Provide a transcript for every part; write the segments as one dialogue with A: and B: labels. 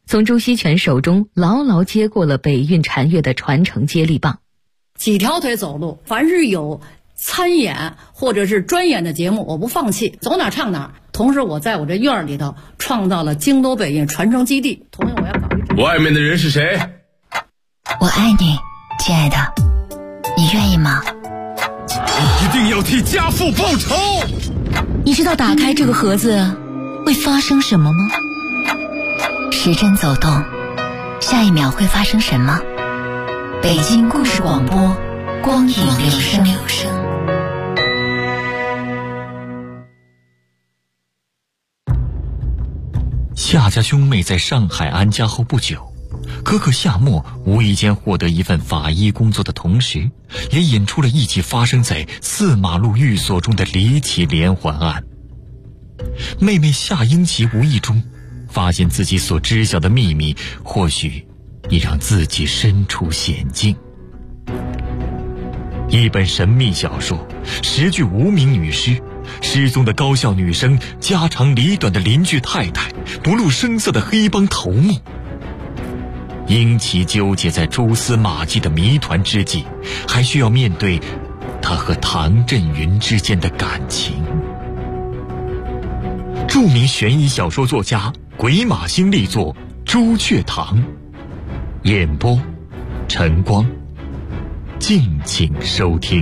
A: 从朱锡全手中牢牢接过了北运禅乐的传承接力棒。
B: 几条腿走路，凡是有参演或者是专演的节目，我不放弃，走哪唱哪。同时我在我这院里头创造了京都北运传承基地。同样我要搞一
C: 外面的人是谁？
D: 我爱你，亲爱的，你愿意吗？
C: 一定要替家父报仇。
D: 你知道打开这个盒子会发生什么吗？时针走动，下一秒会发生什么？北京故事广播，光影留声。
E: 夏家兄妹在上海安家后不久，哥哥夏沫无意间获得一份法医工作的同时，也引出了一起发生在4马路寓所中的离奇连环案。妹妹夏英奇无意中发现自己所知晓的秘密，或许已让自己身处险境。一本神秘小说，10具无名女尸，失踪的高校女生，家长里短的邻居太太，不露声色的黑帮头目。英奇纠结在蛛丝马迹的谜团之际，还需要面对他和唐振云之间的感情。著名悬疑小说作家鬼马星力作《朱雀堂》，演播晨光，敬请收听。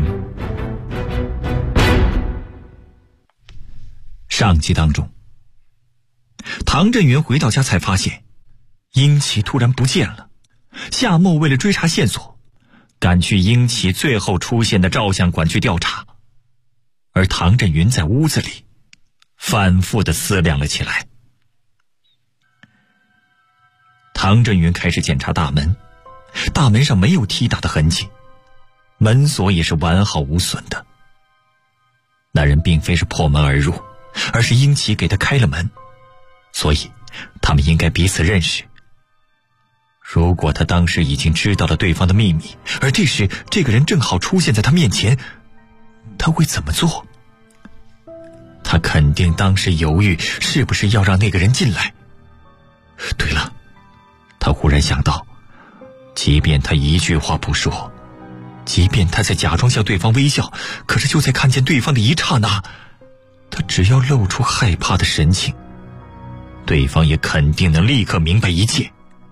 E: 上集当中，唐振云回到家才发现英奇突然不见了。夏沫为了追查线索，赶去英奇最后出现的照相馆去调查，而唐振云在屋子里反复地思量了起来。唐振云开始检查大门，大门上没有踢打的痕迹，门锁也是完好无损的。那人并非是破门而入，而是英奇给他开了门，所以他们应该彼此认识。如果他当时已经知道了对方的秘密，而这时这个人正好出现在他面前，他会怎么做？他肯定当时犹豫是不是要让那个人进来。对了，他忽然想到，即便他一句话不说，即便他在假装向对方微笑，可是就在看见对方的一刹那，他只要露出害怕的神情，对方也肯定能立刻明白一切。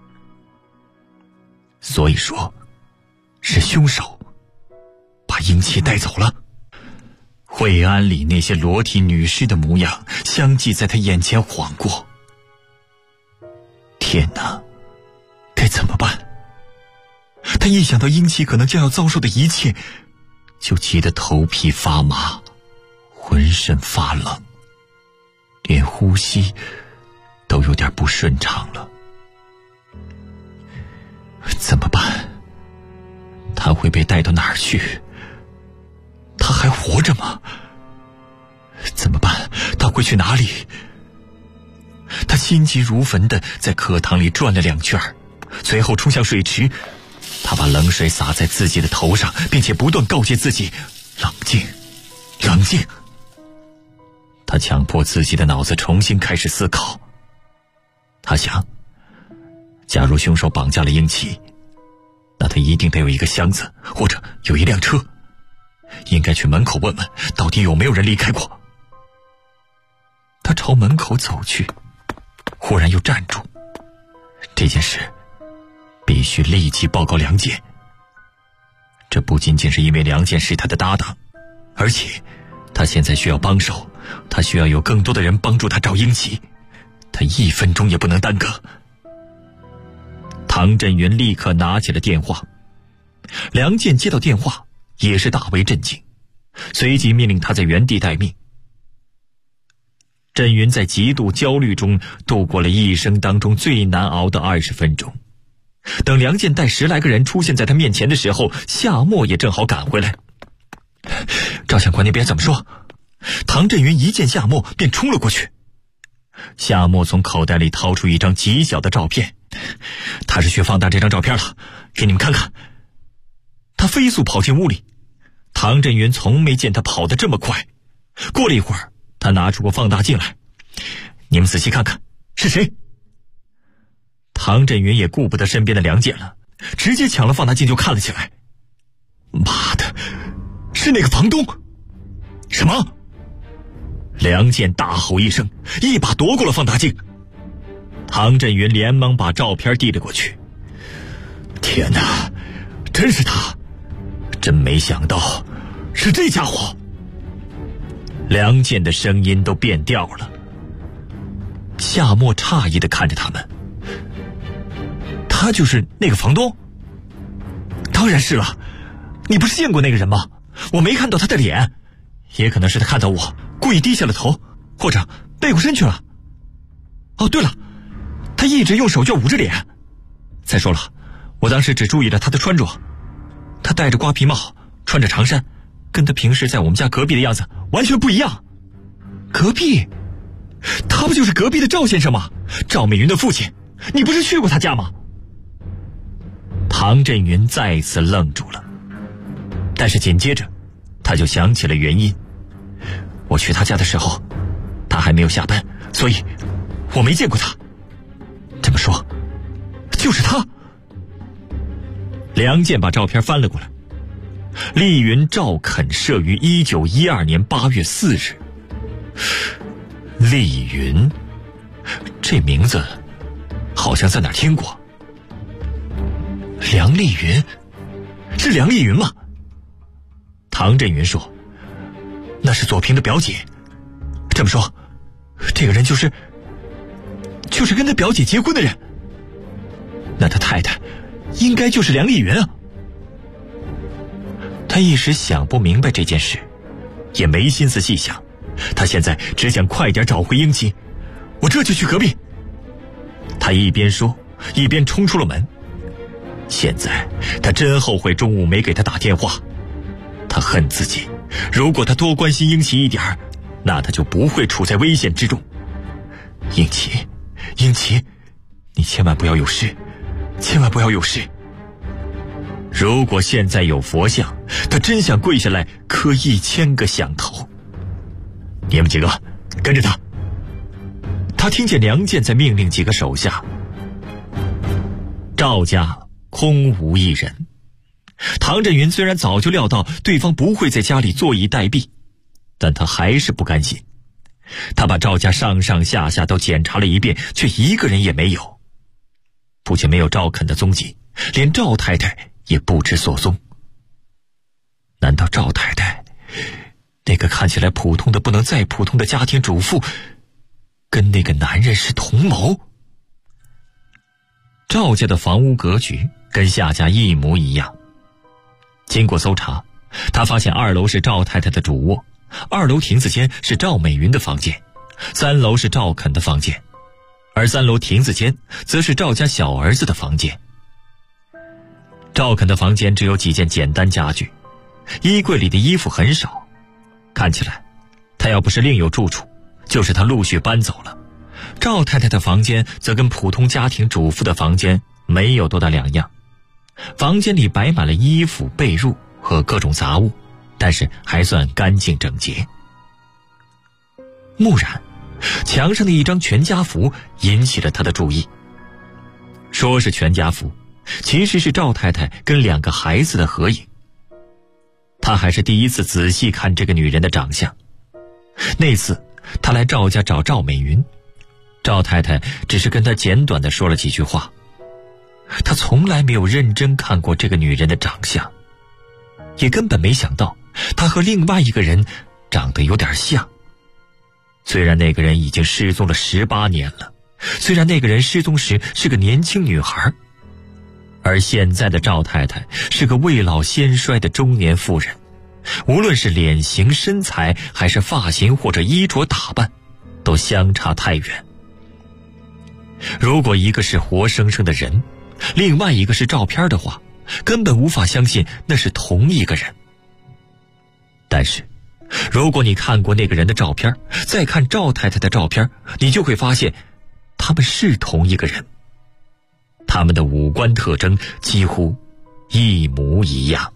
E: 所以说，是凶手把英奇带走了。惠安里那些裸体女尸的模样相继在他眼前晃过。天哪，该怎么办？他一想到英奇可能将要遭受的一切，就急得头皮发麻，浑身发冷，连呼吸都有点不顺畅了。怎么办？他会被带到哪儿去？他还活着吗？怎么办？他会去哪里？他心急如焚地在课堂里转了2圈，随后冲向水池。他把冷水洒在自己的头上，并且不断告诫自己冷静，冷静。他强迫自己的脑子重新开始思考。他想，假如凶手绑架了英奇，那他一定得有一个箱子，或者有一辆车，应该去门口问问到底有没有人离开过。他朝门口走去，忽然又站住。这件事必须立即报告梁健。这不仅仅是因为梁健是他的搭档，而且他现在需要帮手，他需要有更多的人帮助他找英奇，他1分钟也不能耽搁。唐振云立刻拿起了电话，梁健接到电话也是大为震惊，随即命令他在原地待命。振云在极度焦虑中度过了一生当中最难熬的20分钟。等梁健带10来个人出现在他面前的时候，夏沫也正好赶回来。照相馆那边怎么说？唐振云一见夏沫便冲了过去。夏沫从口袋里掏出一张极小的照片，他是去放大这张照片了，给你们看看。他飞速跑进屋里，唐振云从没见他跑得这么快。过了一会儿，他拿出个放大镜来，你们仔细看看，是谁？ 唐振云也顾不得身边的梁健了，直接抢了放大镜就看了起来。妈的，是那个房东！什么？梁健大吼一声，一把夺过了放大镜。唐振云连忙把照片递了过去。天哪，真是他！真没想到是这家伙。梁健的声音都变调了。夏沫诧异地看着他们。他就是那个房东？当然是了，你不是见过那个人吗？我没看到他的脸，也可能是他看到我故意低下了头，或者背过身去了。哦，对了，他一直用手绢捂着脸。再说了，我当时只注意了他的穿着，他戴着瓜皮帽，穿着长衫，跟他平时在我们家隔壁的样子完全不一样。隔壁？他不就是隔壁的赵先生吗？赵美云的父亲，你不是去过他家吗？唐振云再次愣住了，但是紧接着他就想起了原因。我去他家的时候，他还没有下班，所以我没见过他。这么说，就是他。梁健把照片翻了过来。丽云赵肯摄于1912年8月4日。丽云，这名字好像在哪儿听过。梁丽云，是梁丽云吗？唐振云说，那是左平的表姐。这么说，这个人就是跟他表姐结婚的人。那他太太应该就是梁丽云啊。他一时想不明白这件事，也没心思细想，他现在只想快点找回英妻。我这就去隔壁。他一边说一边冲出了门。现在他真后悔中午没给他打电话。他恨自己，如果他多关心英琪一点，那他就不会处在危险之中。英琪，你千万不要有事，千万不要有事。如果现在有佛像，他真想跪下来磕1000个响头。你们几个跟着他。他听见梁健在命令几个手下。赵家空无一人。唐振云虽然早就料到对方不会在家里坐以待毙，但他还是不甘心。他把赵家上上下下都检查了一遍，却一个人也没有。不仅没有赵肯的踪迹，连赵太太也不知所踪。难道赵太太，那个看起来普通的不能再普通的家庭主妇，跟那个男人是同谋？赵家的房屋格局跟夏家一模一样。经过搜查，他发现2楼是赵太太的主卧，2楼亭子间是赵美云的房间，3楼是赵肯的房间，而3楼亭子间则是赵家小儿子的房间。赵肯的房间只有几件简单家具，衣柜里的衣服很少，看起来他要不是另有住处，就是他陆续搬走了。赵太太的房间则跟普通家庭主妇的房间没有多大两样，房间里摆满了衣服、被褥和各种杂物，但是还算干净整洁。蓦然，墙上的一张全家福引起了他的注意。说是全家福，其实是赵太太跟2个孩子的合影。他还是第一次仔细看这个女人的长相。那次他来赵家找赵美云，赵太太只是跟他简短地说了几句话。他从来没有认真看过这个女人的长相，也根本没想到她和另外一个人长得有点像。虽然那个人已经失踪了18年了，虽然那个人失踪时是个年轻女孩，而现在的赵太太是个未老先衰的中年妇人，无论是脸型、身材，还是发型或者衣着打扮，都相差太远。如果一个是活生生的人，另外一个是照片的话，根本无法相信那是同一个人。但是如果你看过那个人的照片，再看赵太太的照片，你就会发现他们是同一个人，他们的五官特征几乎一模一样。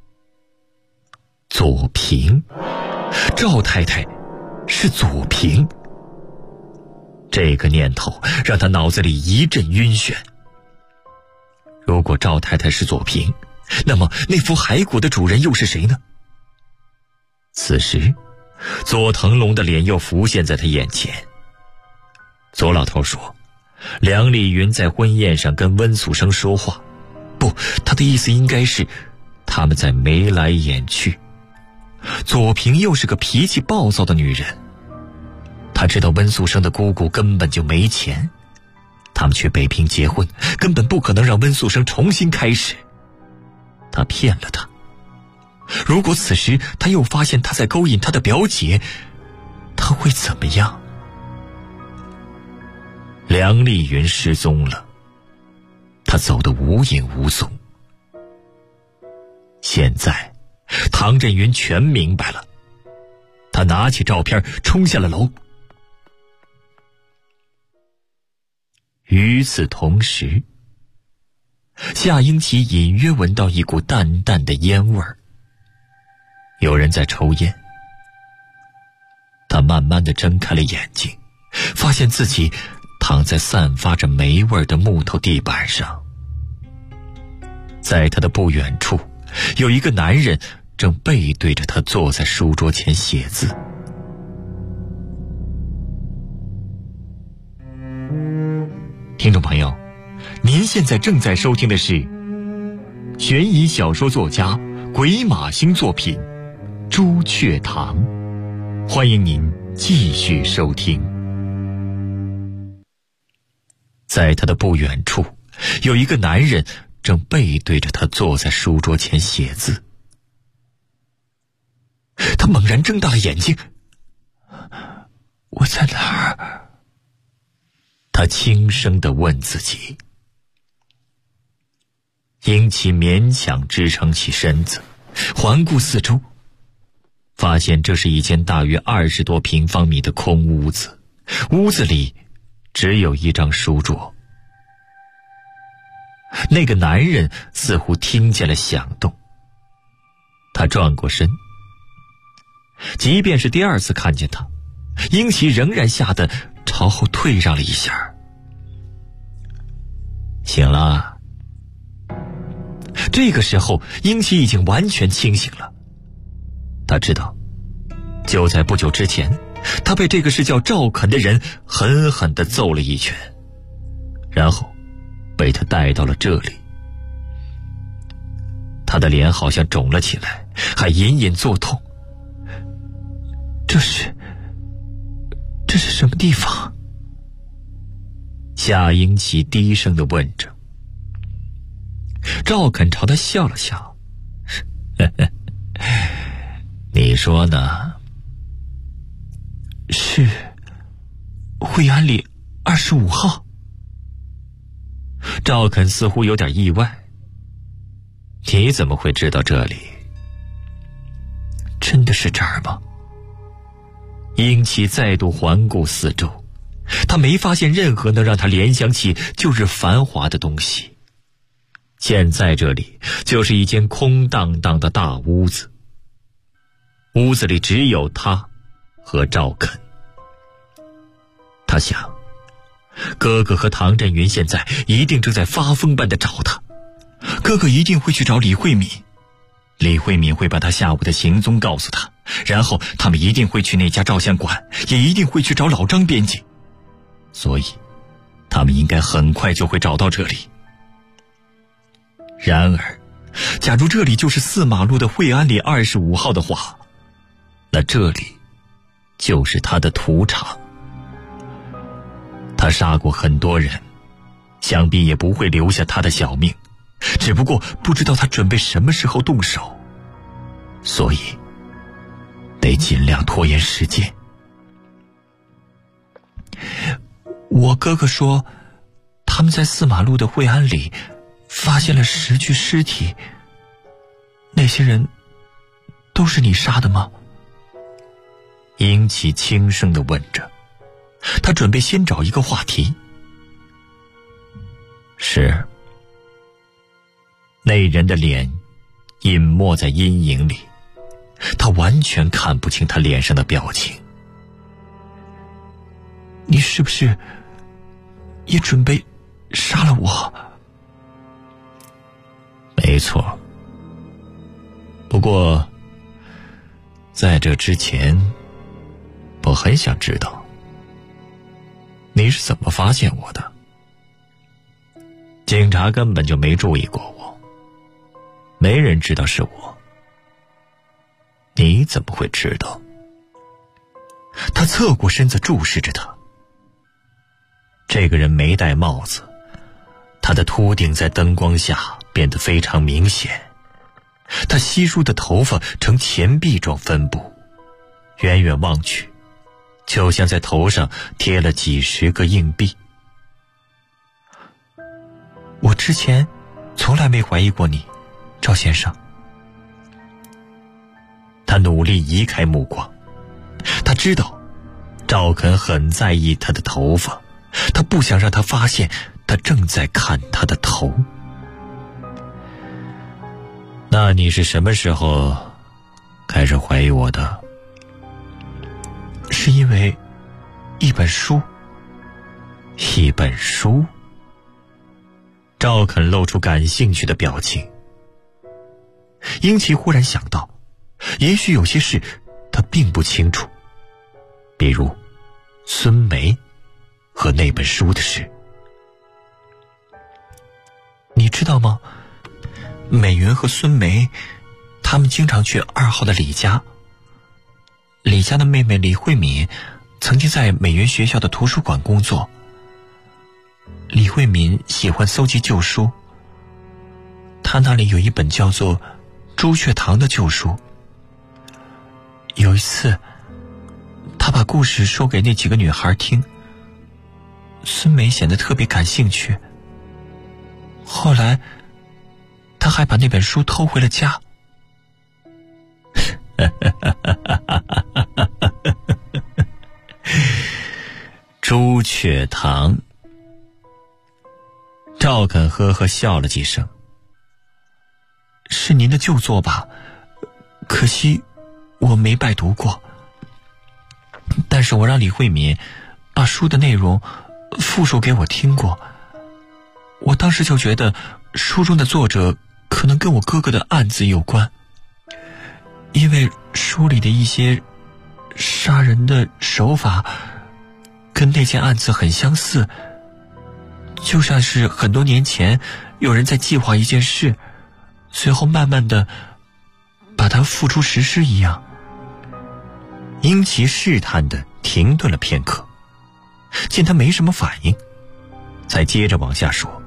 E: 左平，赵太太是左平。 这个念头让他脑子里一阵晕眩。如果赵太太是左平，那么那副骸骨的主人又是谁呢？此时左腾龙的脸又浮现在他眼前。左老头说，梁丽云在婚宴上跟温素生说话，不，他的意思应该是他们在眉来眼去。左平又是个脾气暴躁的女人，他知道温素生的姑姑根本就没钱，他们去北平结婚，根本不可能让温素生重新开始。他骗了他。如果此时他又发现他在勾引他的表姐，他会怎么样？梁丽云失踪了，他走得无影无踪。现在唐振云全明白了，他拿起照片冲下了楼。与此同时，夏英奇隐约闻到一股淡淡的烟味儿，有人在抽烟。他慢慢地睁开了眼睛，发现自己躺在散发着霉味的木头地板上。在他的不远处，有一个男人正背对着他坐在书桌前写字。听众朋友，您现在正在收听的是悬疑小说作家鬼马星作品《朱雀堂》，欢迎您继续收听。在他的不远处，有一个男人正背对着他坐在书桌前写字。他猛然睁大了眼睛，我在哪儿？他轻声地问自己。英奇勉强支撑起身子，环顾四周，发现这是一间大约20多平方米的空屋子，屋子里只有一张书桌。那个男人似乎听见了响动，他转过身。即便是第二次看见他，英奇仍然吓得朝后退让了一下。醒了。这个时候英奇已经完全清醒了。他知道，就在不久之前，他被这个是叫赵肯的人狠狠地揍了一拳，然后被他带到了这里。他的脸好像肿了起来，还隐隐作痛。这是什么地方？夏英奇低声地问着。赵肯朝他笑了笑，你说呢？是惠安里25号。赵肯似乎有点意外，你怎么会知道这里？真的是这儿吗？英奇再度环顾四周，他没发现任何能让他联想起旧日繁华的东西。现在这里就是一间空荡荡的大屋子，屋子里只有他和赵肯。他想，哥哥和唐振云现在一定正在发疯般的找他，哥哥一定会去找李慧敏，李慧敏会把他下午的行踪告诉他，然后他们一定会去那家照相馆，也一定会去找老张编辑，所以他们应该很快就会找到这里。然而，假如这里就是4马路的惠安里25号的话，那这里就是他的屠场。他杀过很多人，想必也不会留下他的小命，只不过不知道他准备什么时候动手，所以得尽量拖延时间。我哥哥说，他们在4马路的惠安里发现了10具尸体，那些人都是你杀的吗？英奇轻声地问着，他准备先找一个话题。是。那人的脸隐没在阴影里，他完全看不清他脸上的表情。你是不是也准备杀了我？没错。不过在这之前，我很想知道你是怎么发现我的。警察根本就没注意过我，没人知道是我，你怎么会知道？他侧过身子注视着他。这个人没戴帽子，他的秃顶在灯光下变得非常明显。他稀疏的头发呈钱币状分布，远远望去，就像在头上贴了几十个硬币。我之前从来没怀疑过你，赵先生。他努力移开目光，他知道赵肯很在意他的头发，他不想让他发现他正在看他的头。那你是什么时候开始怀疑我的？是因为一本书。一本书？赵肯露出感兴趣的表情。英奇忽然想到，也许有些事他并不清楚，比如孙梅和那本书的事。你知道吗？美云和孙梅他们经常去2号的李家。李家的妹妹李慧敏曾经在美云学校的图书馆工作。李慧敏喜欢搜集旧书，她那里有一本叫做《朱雀堂》的旧书。有一次她把故事说给那几个女孩听，孙梅显得特别感兴趣。后来她还把那本书偷回了家。朱雀堂。赵肯呵呵笑了几声。是您的旧作吧？可惜我没拜读过。但是我让李慧敏把书的内容复述给我听过。我当时就觉得书中的作者可能跟我哥哥的案子有关，因为书里的一些杀人的手法跟那件案子很相似，就像是很多年前有人在计划一件事，随后慢慢的把它付诸实施一样。英奇试探的停顿了片刻，见他没什么反应，才接着往下说。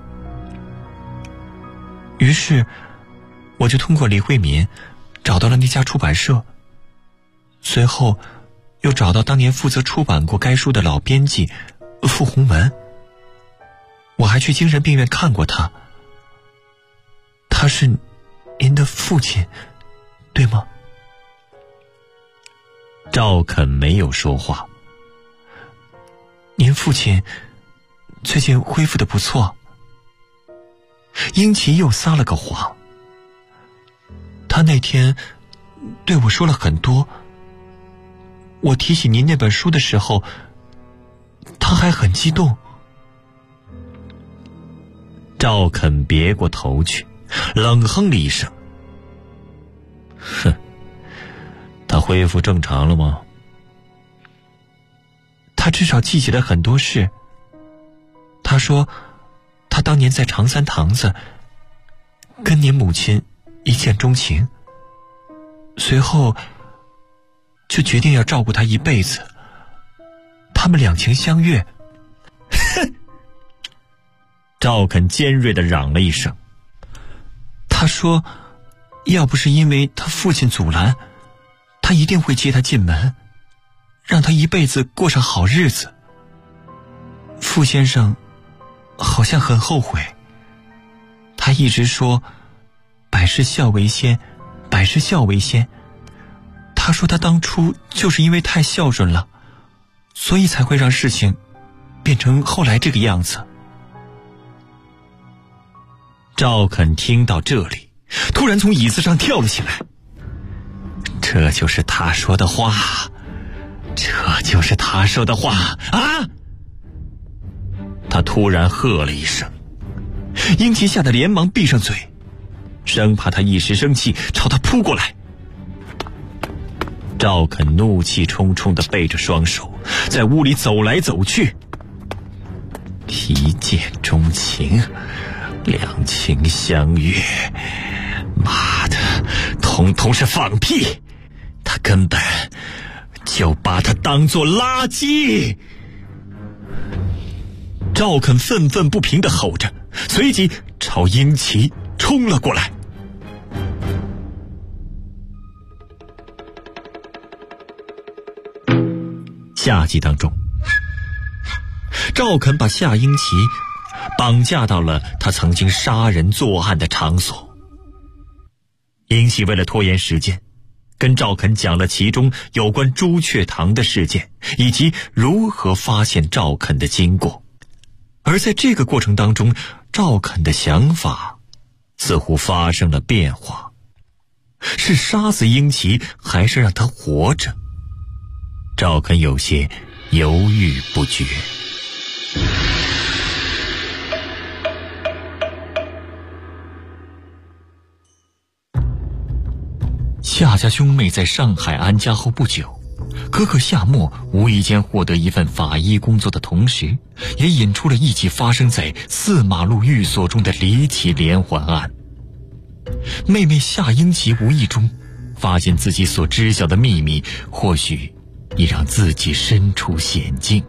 E: 于是我就通过李慧敏找到了那家出版社，随后又找到当年负责出版过该书的老编辑傅鸿文。我还去精神病院看过他。他是您的父亲，对吗？赵肯没有说话。您父亲最近恢复得不错。英奇又撒了个谎。他那天对我说了很多。我提起您那本书的时候，他还很激动。赵肯别过头去，冷哼了一声。哼，他恢复正常了吗？他至少记起了很多事。他说他当年在长三堂子跟您母亲一见钟情，随后就决定要照顾她一辈子。他们两情相悦。哼！赵肯尖锐地嚷了一声。他说要不是因为他父亲阻拦，他一定会接他进门，让他一辈子过上好日子。傅先生好像很后悔，他一直说百事孝为先，百事孝为先。他说他当初就是因为太孝顺了，所以才会让事情变成后来这个样子。赵肯听到这里，突然从椅子上跳了起来。这就是他说的话，这就是他说的话啊！ 突然喝了一声，英奇吓得连忙闭上嘴，生怕他一时生气朝他扑过来。赵肯怒气冲冲地背着双手在屋里走来走去，一见钟情，两情相悦，妈的，统统是放屁！他根本就把他当作垃圾！赵肯愤愤不平地吼着，随即朝英奇冲了过来。下集当中，赵肯把夏英奇绑架到了他曾经杀人作案的场所。英奇为了拖延时间，跟赵肯讲了其中有关朱雀堂的事件，以及如何发现赵肯的经过。而在这个过程当中，赵肯的想法似乎发生了变化，是杀死英奇还是让他活着？赵肯有些犹豫不决。夏家兄妹在上海安家后不久，哥哥夏沫无意间获得一份法医工作的同时，也引出了一起发生在4马路寓所中的离奇连环案。妹妹夏英奇无意中发现自己所知晓的秘密，或许已让自己身处险境。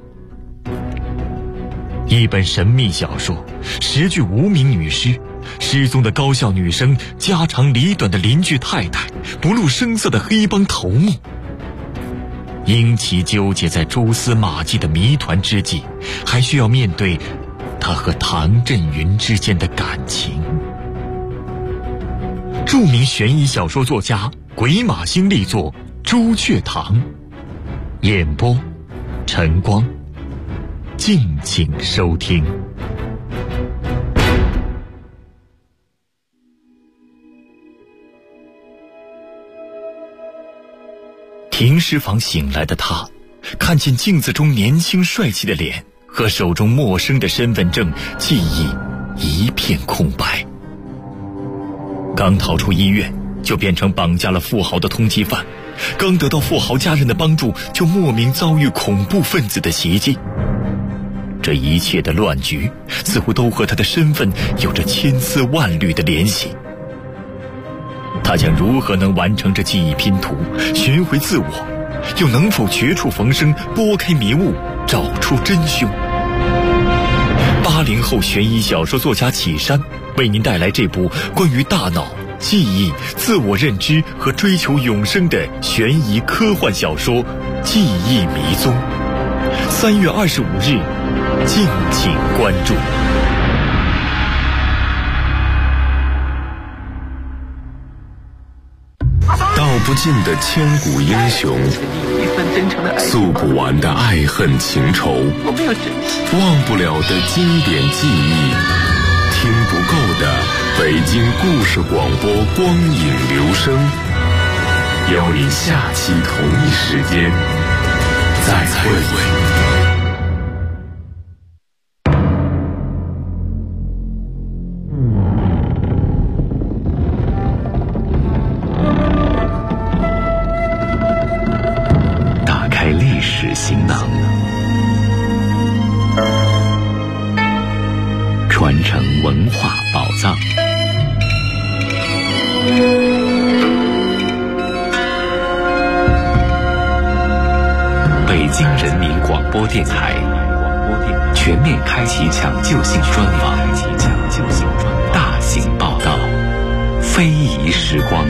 E: 一本神秘小说，10具无名女尸，失踪的高校女生，家长里短的邻居太太，不露声色的黑帮头目。英奇纠结在蛛丝马迹的谜团之际，还需要面对他和唐振云之间的感情。著名悬疑小说作家鬼马星力作《朱雀堂》，演播晨光，敬请收听。停尸房醒来的他，看见镜子中年轻帅气的脸和手中陌生的身份证，记忆一片空白。刚逃出医院，就变成绑架了富豪的通缉犯，刚得到富豪家人的帮助，就莫名遭遇恐怖分子的袭击。这一切的乱局似乎都和他的身份有着千丝万缕的联系。他将如何能完成这记忆拼图，寻回自我，又能否绝处逢生，拨开迷雾，找出真凶？80后悬疑小说作家启山为您带来这部关于大脑、记忆、自我认知和追求永生的悬疑科幻小说《记忆迷踪》。3月25日，敬请关注。
C: 道不尽的千古英雄，诉不完的爱恨情仇，忘不了的经典记忆，听不够的北京故事广播光影留声。邀您下期同一时间再会。行囊，传承文化宝藏。北京人民广播电台全面开启抢救性专访，大型报道，非遗时光。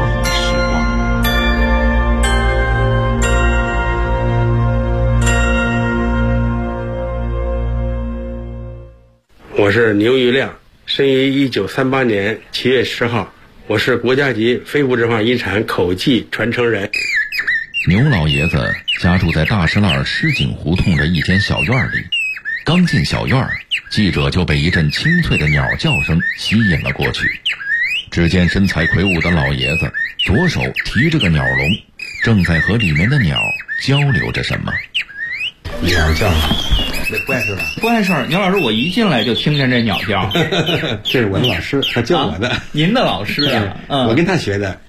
F: 我是牛玉亮，生于1938年7月10号，我是国家级非物质文化遗产口技传承人。
G: 牛老爷子家住在大石栏石井胡同的一间小院里，刚进小院，记者就被一阵清脆的鸟叫声吸引了过去。只见身材魁梧的老爷子左手提着个鸟笼，正在和里面的鸟交流着什么。
F: 鸟叫， 不碍事吧？
E: 不碍事。牛老师，我一进来就听见这鸟叫。
F: 这是我的老师，他教我的。
E: 您的老师啊？
F: 我跟他学的。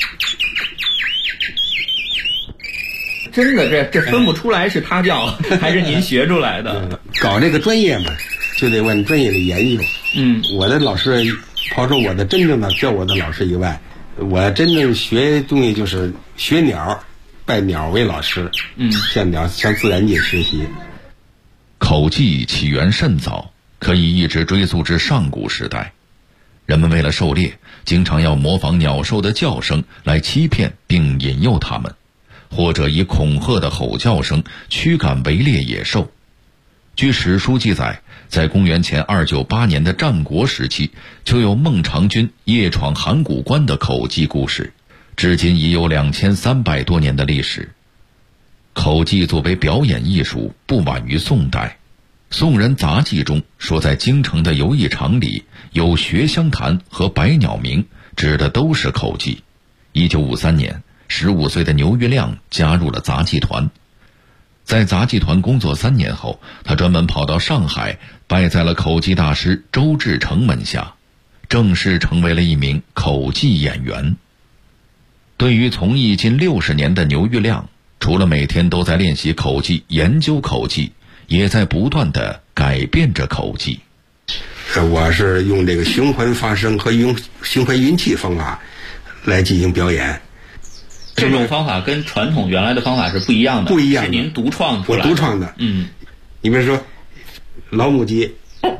E: 真的，这分不出来是他叫还是您学出来的。
F: 搞这个专业嘛，就得往专业的研究。我的老师，抛出我的真正的教我的老师以外，我真正学东西就是学鸟，拜鸟为老师。向自然界学习。
G: 口技起源甚早，可以一直追溯至上古时代。人们为了狩猎，经常要模仿鸟兽的叫声来欺骗并引诱它们，或者以恐吓的吼叫声驱赶围猎野兽。据史书记载，在公元前298年的战国时期，就有孟尝君夜闯函谷关的口技故事，至今已有2300多年的历史。口技作为表演艺术，不晚于宋代。宋人杂记中说，在京城的游艺场里有学香坛和百鸟鸣，指的都是口技。1953年，15岁的牛玉亮加入了杂技团。在杂技团工作3年后，他专门跑到上海，拜在了口技大师周志成门下，正式成为了一名口技演员。对于从艺近60年的牛玉亮，除了每天都在练习口技、研究口技，也在不断地改变着口技。
F: 我是用这个循环发声和用循环运气方法来进行表演。
E: 这种方法跟传统原来的方法是不一样的，
F: 不一样的，
E: 是您独创出来的。
F: 我独创的。你比如说老母鸡，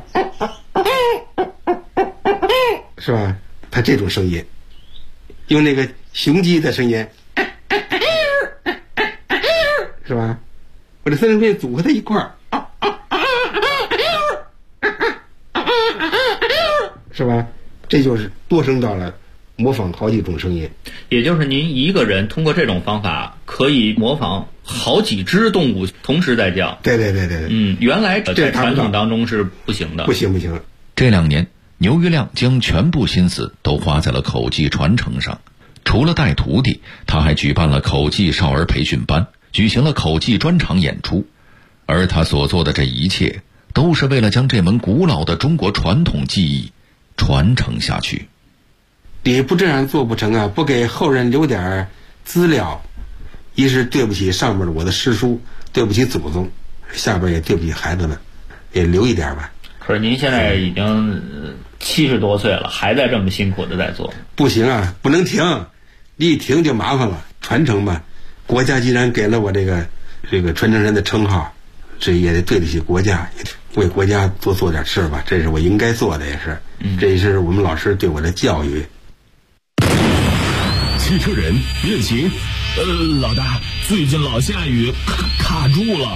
F: 是吧？它这种声音，用那个雄鸡的声音，是吧？我这3种声音组合在一块儿，是吧？这就是多声道了，模仿好几种声音。
E: 也就是您一个人通过这种方法可以模仿好几只动物同时在叫。
F: 对。
E: 原来在传统当中是不行的。
F: 不行。
G: 这2年，牛玉亮将全部心思都花在了口技传承上。除了带徒弟，他还举办了口技少儿培训班，举行了口技专场演出。而他所做的这一切，都是为了将这门古老的中国传统技艺传承下去。
F: 你不这样做不成啊！不给后人留点资料，一是对不起上面的我的师叔，对不起祖宗，下边也对不起孩子们，也留一点吧。
E: 可是您现在已经70多岁了，还在这么辛苦的在做。
F: 不行啊，不能停，你一停就麻烦了。传承吧，国家既然给了我这个传承人的称号，这也得对得起国家，为国家做点事吧，这是我应该做的，也是。这也是我们老师对我的教育。
C: 汽车人认行。
H: 老大，最近老下雨，卡住了。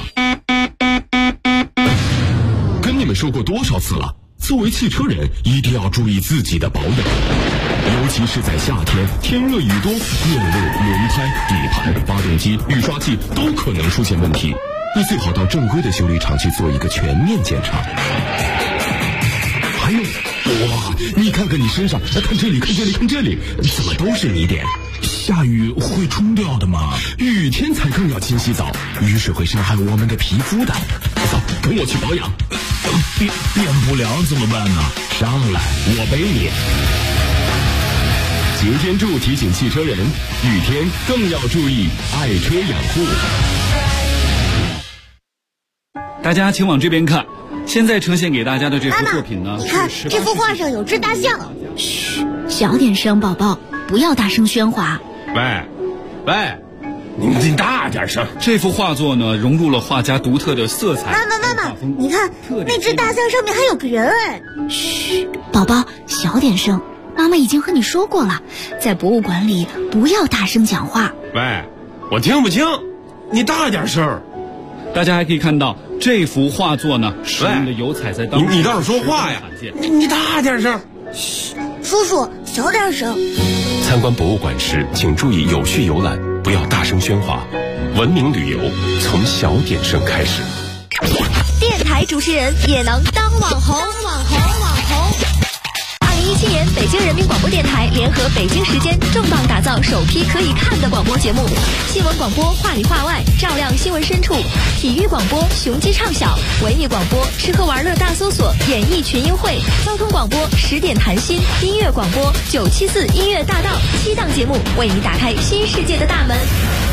C: 跟你们说过多少次了，作为汽车人一定要注意自己的保养，尤其是在夏天，天热雨多，电路、轮胎、底盘、发动机、雨刷器都可能出现问题。你最好到正规的修理厂去做一个全面检查。还有，哇，你看看你身上，看这里，看这里，看这里，怎么都是泥点？
H: 下雨会冲掉的吗？
C: 雨天才更要勤洗澡，雨水会伤害我们的皮肤的。走，跟我去保养。
H: 变不了怎么办呢？上来，我背你。
C: 擎天柱提醒汽车人，雨天更要注意爱车养护。
I: 大家请往这边看，现在呈现给大家的这幅作品呢，
J: 你看这幅画上有只大象。
D: 嘘，小点声，宝宝，不要大声喧哗。
H: 喂，你大点声。
I: 这幅画作呢，融入了画家独特的色彩。
J: 妈妈，你看那只大象上面还有个人哎。
D: 嘘，宝宝，小点声。妈妈已经和你说过了，在博物馆里不要大声讲话。
H: 喂，我听不清，你大点声。
I: 大家还可以看到这幅画作呢，使用的油彩在当中。
H: 你倒是说话呀！你大点声。
J: 嘘，叔叔，小点声。
C: 参观博物馆时，请注意有序游览，不要大声喧哗。文明旅游从小点声开始。
J: 电台主持人也能当网红。2017年
K: 北京人民广播电台联合北京时间重磅打造首批可以看的广播节目，新闻广播话里话外，照亮新闻深处；体育广播雄鸡唱晓，文艺广播吃喝玩乐大搜索，演艺群英会；交通广播10点谈心，音乐广播974音乐大道，7档节目为你打开新世界的大门。